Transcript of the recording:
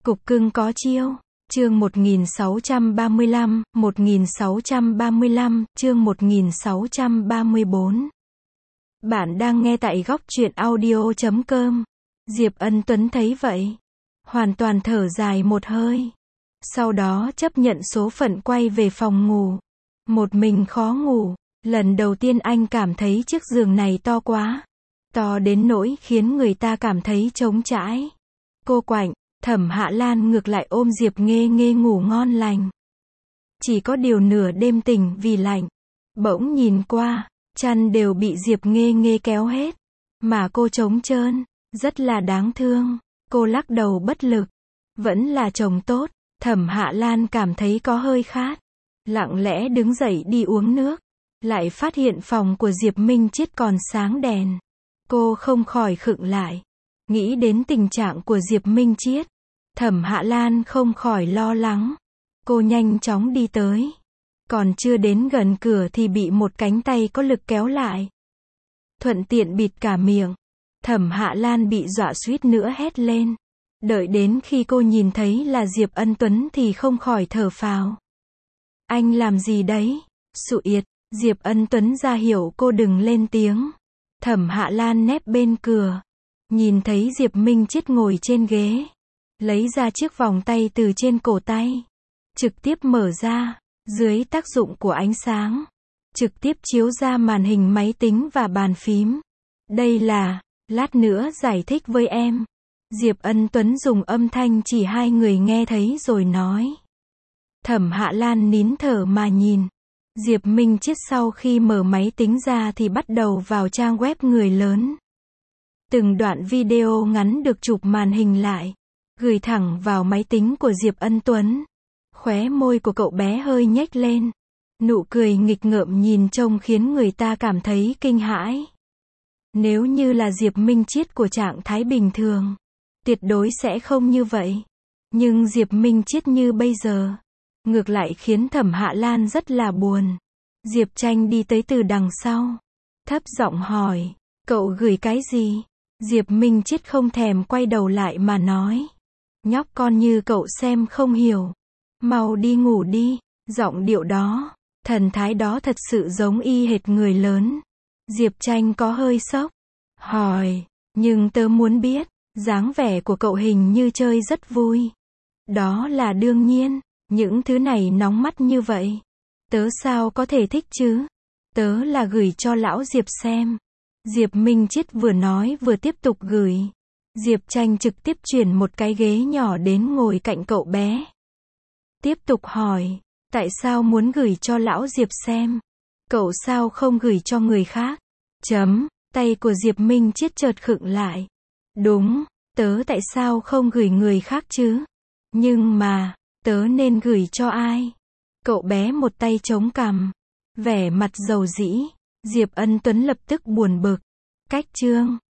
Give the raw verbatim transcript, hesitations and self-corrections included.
Cục cưng có chiêu. Chương một nghìn sáu trăm ba mươi lăm, một nghìn sáu trăm ba mươi lăm, chương một nghìn sáu trăm ba mươi bốn. Bạn đang nghe tại góc truyện audio chấm com. Diệp Ân Tuấn thấy vậy, hoàn toàn thở dài một hơi. Sau đó chấp nhận số phận quay về phòng ngủ. Một mình khó ngủ. Lần đầu tiên anh cảm thấy chiếc giường này to quá. To đến nỗi khiến người ta cảm thấy trống trải. Cô quạnh. Thẩm Hạ Lan ngược lại ôm Diệp Nghê Nghê ngủ ngon lành. Chỉ có điều nửa đêm tỉnh vì lạnh. Bỗng nhìn qua, chăn đều bị Diệp Nghê Nghê kéo hết. Mà cô trống trơn, rất là đáng thương. Cô lắc đầu bất lực. Vẫn là chồng tốt. Thẩm Hạ Lan cảm thấy có hơi khát. Lặng lẽ đứng dậy đi uống nước. Lại phát hiện phòng của Diệp Minh Chiết còn sáng đèn. Cô không khỏi khựng lại. Nghĩ đến tình trạng của Diệp Minh Chiết. Thẩm Hạ Lan không khỏi lo lắng. Cô nhanh chóng đi tới. Còn chưa đến gần cửa thì bị một cánh tay có lực kéo lại. Thuận tiện bịt cả miệng. Thẩm Hạ Lan bị dọa suýt nữa hét lên. Đợi đến khi cô nhìn thấy là Diệp Ân Tuấn thì không khỏi thở phào. Anh làm gì đấy? Sụ yệt. Diệp Ân Tuấn ra hiệu cô đừng lên tiếng. Thẩm Hạ Lan nép bên cửa. Nhìn thấy Diệp Minh Chiết ngồi trên ghế. Lấy ra chiếc vòng tay từ trên cổ tay. Trực tiếp mở ra. Dưới tác dụng của ánh sáng. Trực tiếp chiếu ra màn hình máy tính và bàn phím. Đây là, lát nữa giải thích với em. Diệp Ân Tuấn dùng âm thanh chỉ hai người nghe thấy rồi nói. Thẩm Hạ Lan nín thở mà nhìn. Diệp Minh Chiết sau khi mở máy tính ra thì bắt đầu vào trang web người lớn. Từng đoạn video ngắn được chụp màn hình lại. Gửi thẳng vào máy tính của Diệp Ân Tuấn. Khóe môi của cậu bé hơi nhếch lên. Nụ cười nghịch ngợm nhìn trông khiến người ta cảm thấy kinh hãi. Nếu như là Diệp Minh Chiết của trạng thái bình thường, tuyệt đối sẽ không như vậy. Nhưng Diệp Minh Chiết như bây giờ, ngược lại khiến Thẩm Hạ Lan rất là buồn. Diệp Tranh đi tới từ đằng sau. Thấp giọng hỏi, cậu gửi cái gì? Diệp Minh Chiết không thèm quay đầu lại mà nói. Nhóc con như cậu xem không hiểu. Mau đi ngủ đi. Giọng điệu đó, thần thái đó thật sự giống y hệt người lớn. Diệp Tranh có hơi sốc. Hỏi, nhưng tớ muốn biết, dáng vẻ của cậu hình như chơi rất vui. Đó là đương nhiên, những thứ này nóng mắt như vậy. Tớ sao có thể thích chứ? Tớ là gửi cho lão Diệp xem. Diệp Minh Chiết vừa nói vừa tiếp tục gửi. Diệp Tranh trực tiếp chuyển một cái ghế nhỏ đến ngồi cạnh cậu bé. Tiếp tục hỏi, tại sao muốn gửi cho lão Diệp xem? Cậu sao không gửi cho người khác? Chấm, tay của Diệp Minh Chiết chợt khựng lại. Đúng, tớ tại sao không gửi người khác chứ? Nhưng mà, tớ nên gửi cho ai? Cậu bé một tay chống cằm, vẻ mặt dầu dĩ. Diệp Ân Tuấn lập tức buồn bực. Cách chương.